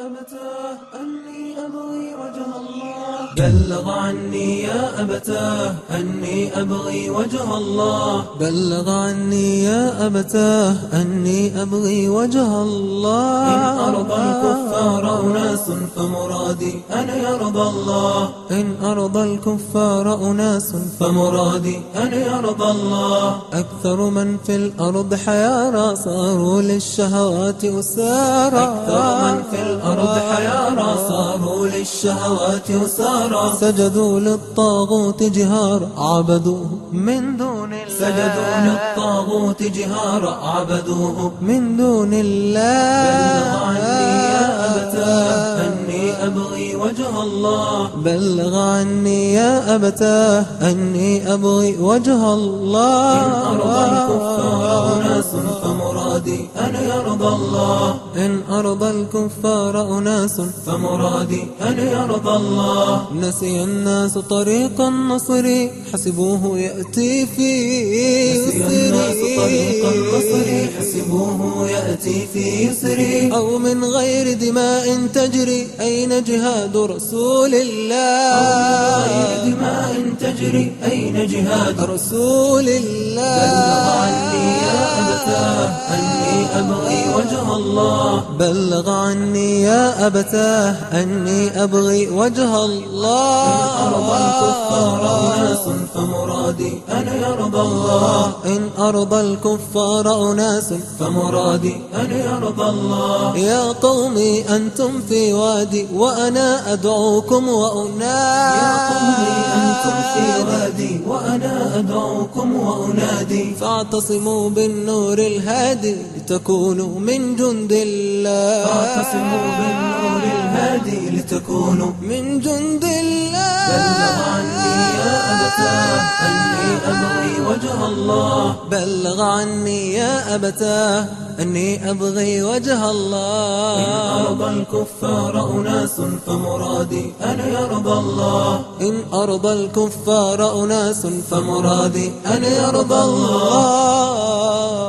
أبتاه أني أبغي وجه الله. بلغ عني يا أبتاه أني أبغي وجه الله. بلغ عني يا أبتاه أني أبغي وجه الله. إن أرضى الكفار أناس فمرادي أن يرضى الله. إن أرضى الكفار أناس فمرادي أن يرضى الله. أكثر من في الأرض حيارى صاروا للشهوات أسارى. أكثر من في الأرض حيارى صاروا للشهوات أسارى. سجدوا للطاغوت جهارا عبدوه من دون الله. سجدوا للطاغوت جهارا عبدوه من دون الله. بلغ عني يا أبتاه أني أبغي وجه الله. بلغ عني يا أبتاه أني أبغي وجه الله. إن أرضى الكفار أناس فمرادي أن يرضى الله. إن أرضى الكفار أناس فمرادي أن يرضى الله. نسي الناس طريق النصر حسبوه يأتي في نسي الناس طريق النصر حسبوه يأتي في يسري. أو من غير دماء تجري أين جهاد رسول الله. أو من غير دماء تجري أين جهاد رسول الله. بلغ عني يا أبتاه أني أبغي وجه الله. بلغ عني يا أبتاه أني أبغي وجه الله. إن أرضى الكفار أناس فمرادي أن يرضى الله. إن أرضى الكفار أناس فمرادي أن يرضى الله. يا قومي أنتم في وادي وأنا أدعوكم وأنادي. يا قومي أنتم في وادي وأنا أدعوكم وأنادي. فاعتصموا بالنور الهادي لتكونوا من جند الله. فاعتصموا بالنور الهادي لتكونوا من جند الله. بلغ عني يا أبتاه أني أبغي وجه الله. بلغ عني يا أبتاه أني أبغي وجه الله. إن أرضى الكفار أناس فمرادي أن يرضى الله. إن أرضى الكفار أناس فمرادي أن يرضى الله.